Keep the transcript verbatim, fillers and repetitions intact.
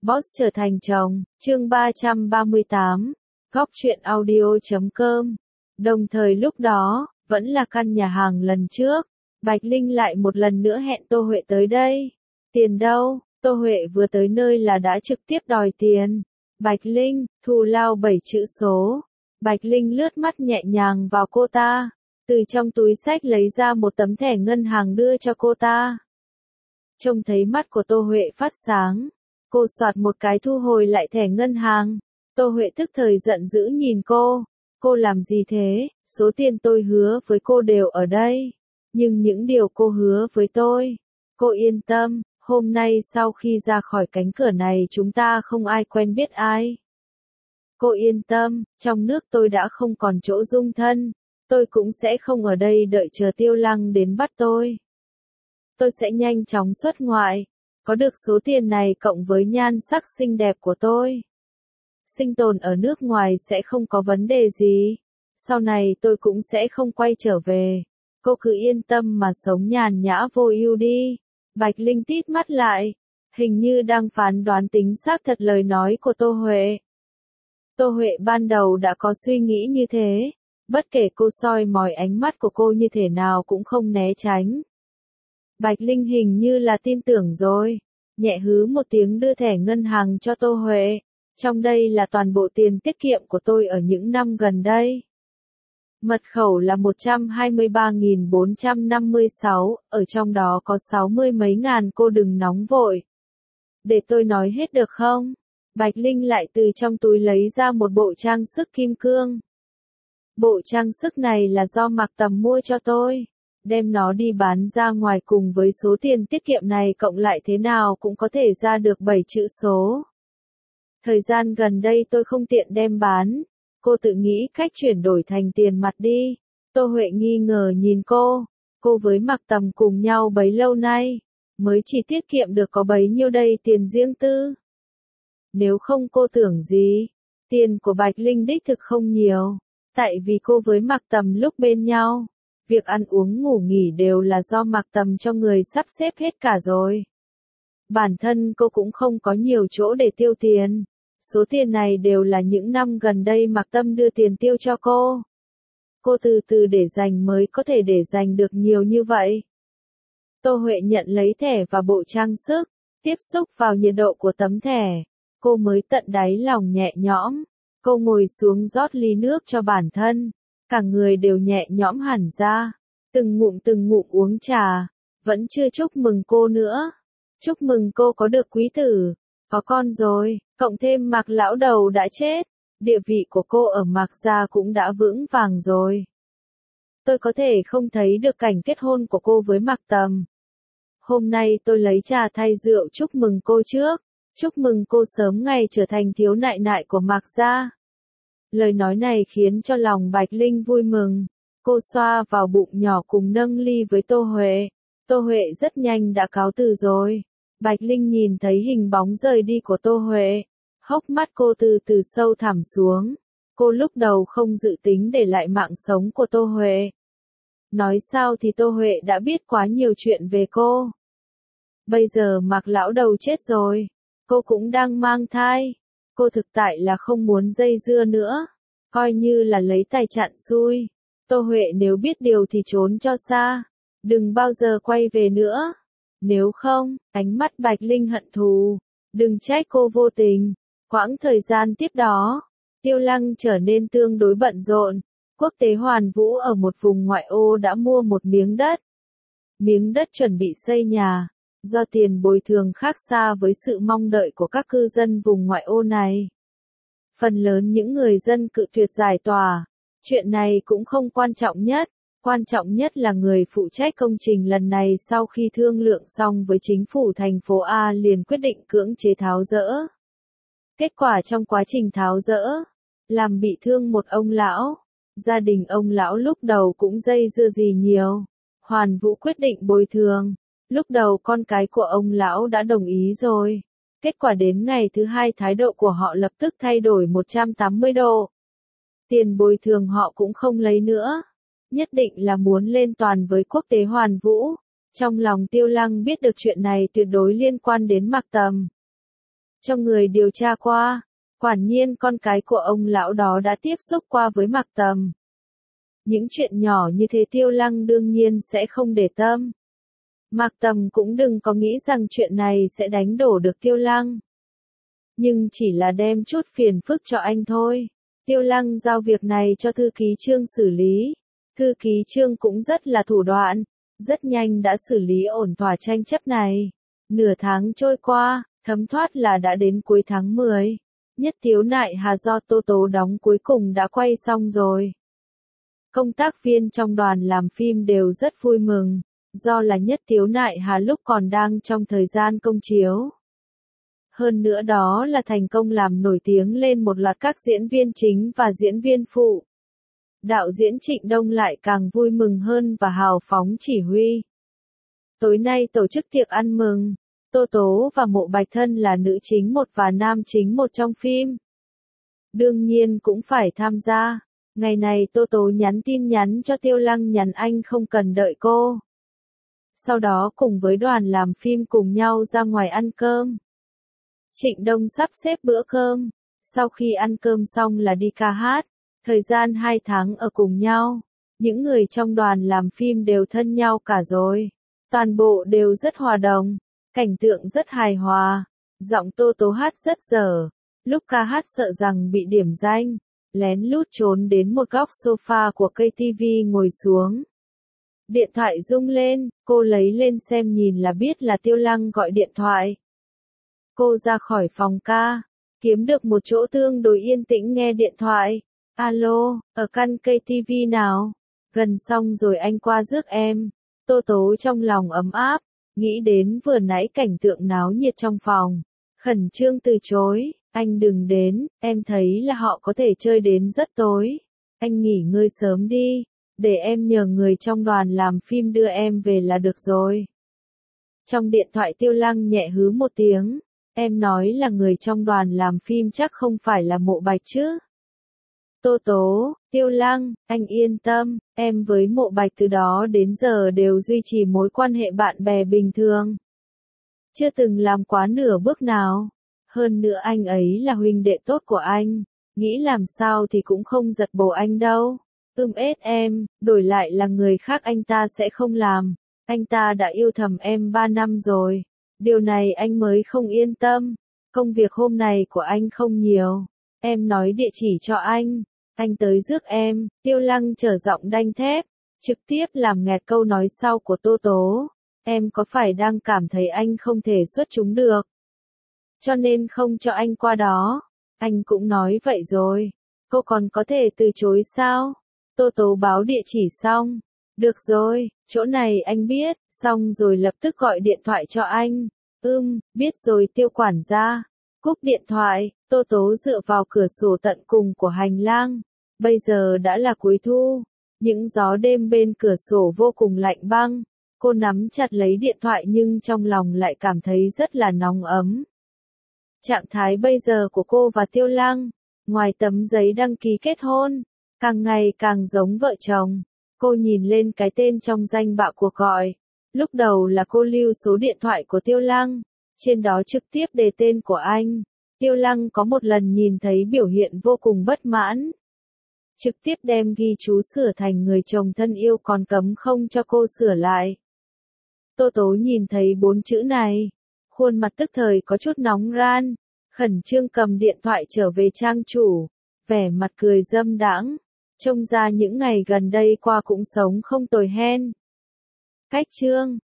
Boss trở thành chồng, chương ba trăm ba mươi tám, góc truyện audio chấm com. Đồng thời lúc đó, vẫn là căn nhà hàng lần trước, Bạch Linh lại một lần nữa hẹn Tô Huệ tới đây. Tiền đâu? Tô Huệ vừa tới nơi là đã trực tiếp đòi tiền. Bạch Linh, thù lao bảy chữ số. Bạch Linh lướt mắt nhẹ nhàng vào cô ta, từ trong túi xách lấy ra một tấm thẻ ngân hàng đưa cho cô ta. Trông thấy mắt của Tô Huệ phát sáng, cô soạt một cái thu hồi lại thẻ ngân hàng. Tô Huệ tức thời giận dữ nhìn cô, cô làm gì thế, số tiền tôi hứa với cô đều ở đây, nhưng những điều cô hứa với tôi, cô yên tâm, hôm nay sau khi ra khỏi cánh cửa này chúng ta không ai quen biết ai. Cô yên tâm, trong nước tôi đã không còn chỗ dung thân, tôi cũng sẽ không ở đây đợi chờ Tiêu Lăng đến bắt tôi. Tôi sẽ nhanh chóng xuất ngoại, có được số tiền này cộng với nhan sắc xinh đẹp của tôi. Sinh tồn ở nước ngoài sẽ không có vấn đề gì, sau này tôi cũng sẽ không quay trở về, cô cứ yên tâm mà sống nhàn nhã vô ưu đi. Bạch Linh tít mắt lại, hình như đang phán đoán tính xác thật lời nói của Tô Huệ. Tô Huệ ban đầu đã có suy nghĩ như thế, bất kể cô soi mói ánh mắt của cô như thế nào cũng không né tránh. Bạch Linh hình như là tin tưởng rồi, nhẹ hứ một tiếng đưa thẻ ngân hàng cho Tô Huệ. Trong đây là toàn bộ tiền tiết kiệm của tôi ở những năm gần đây. Mật khẩu là một trăm hai mươi ba nghìn bốn trăm năm mươi sáu, ở trong đó có sáu mươi mấy ngàn, cô đừng nóng vội. Để tôi nói hết được không? Bạch Linh lại từ trong túi lấy ra một bộ trang sức kim cương. Bộ trang sức này là do Mạc Tầm mua cho tôi. Đem nó đi bán ra ngoài cùng với số tiền tiết kiệm này cộng lại thế nào cũng có thể ra được bảy chữ số. Thời gian gần đây tôi không tiện đem bán, cô tự nghĩ cách chuyển đổi thành tiền mặt đi. Tô Huệ nghi ngờ nhìn cô, cô với Mạc Tầm cùng nhau bấy lâu nay, mới chỉ tiết kiệm được có bấy nhiêu đây tiền riêng tư. Nếu không cô tưởng gì, tiền của Bạch Linh đích thực không nhiều, tại vì cô với Mạc Tầm lúc bên nhau, việc ăn uống ngủ nghỉ đều là do Mạc Tầm cho người sắp xếp hết cả rồi. Bản thân cô cũng không có nhiều chỗ để tiêu tiền. Số tiền này đều là những năm gần đây Mạc Tâm đưa tiền tiêu cho cô. Cô từ từ để dành mới có thể để dành được nhiều như vậy. Tô Huệ nhận lấy thẻ và bộ trang sức, tiếp xúc vào nhiệt độ của tấm thẻ. Cô mới tận đáy lòng nhẹ nhõm. Cô ngồi xuống rót ly nước cho bản thân. Cả người đều nhẹ nhõm hẳn ra. Từng ngụm từng ngụm uống trà. Vẫn chưa chúc mừng cô nữa. Chúc mừng cô có được quý tử. Có con rồi, cộng thêm Mạc lão đầu đã chết, địa vị của cô ở Mạc gia cũng đã vững vàng rồi. Tôi có thể không thấy được cảnh kết hôn của cô với Mạc Tầm. Hôm nay tôi lấy trà thay rượu chúc mừng cô trước, chúc mừng cô sớm ngày trở thành thiếu nại nại của Mạc gia. Lời nói này khiến cho lòng Bạch Linh vui mừng, cô xoa vào bụng nhỏ cùng nâng ly với Tô Huệ. Tô Huệ rất nhanh đã cáo từ rồi. Bạch Linh nhìn thấy hình bóng rời đi của Tô Huệ, hốc mắt cô từ từ sâu thẳm xuống. Cô lúc đầu không dự tính để lại mạng sống của Tô Huệ. Nói sao thì Tô Huệ đã biết quá nhiều chuyện về cô. Bây giờ Mạc lão đầu chết rồi, cô cũng đang mang thai. Cô thực tại là không muốn dây dưa nữa, coi như là lấy tài chặn xui. Tô Huệ nếu biết điều thì trốn cho xa, đừng bao giờ quay về nữa. Nếu không, ánh mắt Bạch Linh hận thù, đừng trách cô vô tình. Quãng thời gian tiếp đó, Tiêu Lăng trở nên tương đối bận rộn. Quốc tế Hoàn Vũ ở một vùng ngoại ô đã mua một miếng đất. Miếng đất chuẩn bị xây nhà, do tiền bồi thường khác xa với sự mong đợi của các cư dân vùng ngoại ô này. Phần lớn những người dân cự tuyệt giải tỏa. Chuyện này cũng không quan trọng nhất. Quan trọng nhất là người phụ trách công trình lần này sau khi thương lượng xong với chính phủ thành phố A liền quyết định cưỡng chế tháo dỡ. Kết quả trong quá trình tháo dỡ, làm bị thương một ông lão. Gia đình ông lão lúc đầu cũng dây dưa gì nhiều. Hoàn Vũ quyết định bồi thường. Lúc đầu con cái của ông lão đã đồng ý rồi. Kết quả đến ngày thứ hai thái độ của họ lập tức thay đổi một trăm tám mươi độ. Tiền bồi thường họ cũng không lấy nữa. Nhất định là muốn lên toàn với quốc tế Hoàn Vũ. Trong lòng Tiêu Lăng biết được chuyện này tuyệt đối liên quan đến Mạc Tầm. cho người điều tra qua. Quả nhiên con cái của ông lão đó đã tiếp xúc qua với Mạc Tầm. Những chuyện nhỏ như thế Tiêu Lăng đương nhiên sẽ không để tâm. Mạc Tầm cũng đừng có nghĩ rằng chuyện này sẽ đánh đổ được Tiêu Lăng. Nhưng chỉ là đem chút phiền phức cho anh thôi. Tiêu Lăng giao việc này cho thư ký Trương xử lý. Thư ký Trương cũng rất là thủ đoạn, rất nhanh đã xử lý ổn thỏa tranh chấp này. Nửa tháng trôi qua, thấm thoát là đã đến cuối tháng mười. Nhất Tiếu Nại Hà do Tô Tố đóng cuối cùng đã quay xong rồi. Công tác viên trong đoàn làm phim đều rất vui mừng, do là Nhất Tiếu Nại Hà lúc còn đang trong thời gian công chiếu. Hơn nữa đó là thành công làm nổi tiếng lên một loạt các diễn viên chính và diễn viên phụ. Đạo diễn Trịnh Đông lại càng vui mừng hơn và hào phóng chỉ huy. Tối nay tổ chức tiệc ăn mừng, Tô Tố và Mộ Bạch Thân là nữ chính một và nam chính một trong phim. Đương nhiên cũng phải tham gia. Ngày này Tô Tố nhắn tin nhắn cho Tiêu Lăng nhắn anh không cần đợi cô. Sau đó cùng với đoàn làm phim cùng nhau ra ngoài ăn cơm. Trịnh Đông sắp xếp bữa cơm, sau khi ăn cơm xong là đi ca hát, thời gian hai tháng ở cùng nhau, những người trong đoàn làm phim đều thân nhau cả rồi, toàn bộ đều rất hòa đồng, cảnh tượng rất hài hòa, giọng Tô Tố hát rất dở, lúc ca hát sợ rằng bị điểm danh, lén lút trốn đến một góc sofa của cây tivi ngồi xuống. Điện thoại rung lên, cô lấy lên xem nhìn là biết là Tiêu Lăng gọi điện thoại. Cô ra khỏi phòng ca, kiếm được một chỗ tương đối yên tĩnh nghe điện thoại. Alo, ở căn cây tivi nào? Gần xong rồi anh qua rước em. Tô Tố trong lòng ấm áp, nghĩ đến vừa nãy cảnh tượng náo nhiệt trong phòng. Khẩn trương từ chối, anh đừng đến, em thấy là họ có thể chơi đến rất tối. Anh nghỉ ngơi sớm đi, để em nhờ người trong đoàn làm phim đưa em về là được rồi. Trong điện thoại Tiêu Lăng nhẹ hứ một tiếng. Em nói là người trong đoàn làm phim chắc không phải là Mộ Bạch chứ. Tô Tố, Tiêu Lăng, anh yên tâm, em với Mộ Bạch từ đó đến giờ đều duy trì mối quan hệ bạn bè bình thường. Chưa từng làm quá nửa bước nào. Hơn nữa anh ấy là huynh đệ tốt của anh, nghĩ làm sao thì cũng không giật bồ anh đâu. Ưm ết em, đổi lại là người khác anh ta sẽ không làm. Anh ta đã yêu thầm em ba năm rồi. Điều này anh mới không yên tâm. Công việc hôm nay của anh không nhiều. Em nói địa chỉ cho anh. Anh tới rước em. Tiêu Lăng trở giọng đanh thép, trực tiếp làm nghẹt câu nói sau của Tô Tố. Em có phải đang cảm thấy anh không thể xuất chúng được, cho nên không cho anh qua đó? Anh cũng nói vậy rồi. Cô còn có thể từ chối sao? Tô Tố báo địa chỉ xong. Được rồi, chỗ này anh biết, xong rồi lập tức gọi điện thoại cho anh. Ưm, biết rồi Tiêu quản gia. Cúp điện thoại, Tô Tố dựa vào cửa sổ tận cùng của hành lang. Bây giờ đã là cuối thu. Những gió đêm bên cửa sổ vô cùng lạnh băng. Cô nắm chặt lấy điện thoại nhưng trong lòng lại cảm thấy rất là nóng ấm. Trạng thái bây giờ của cô và Tiêu Lăng, ngoài tấm giấy đăng ký kết hôn, càng ngày càng giống vợ chồng. Cô nhìn lên cái tên trong danh bạ cuộc gọi. Lúc đầu là cô lưu số điện thoại của Tiêu Lăng, trên đó trực tiếp đề tên của anh. Tiêu Lăng có một lần nhìn thấy biểu hiện vô cùng bất mãn, trực tiếp đem ghi chú sửa thành người chồng thân yêu còn cấm không cho cô sửa lại. Tô Tố nhìn thấy bốn chữ này, khuôn mặt tức thời có chút nóng ran, khẩn trương cầm điện thoại trở về trang chủ, vẻ mặt cười dâm đãng, trông ra những ngày gần đây qua cũng sống không tồi hen. Cách chương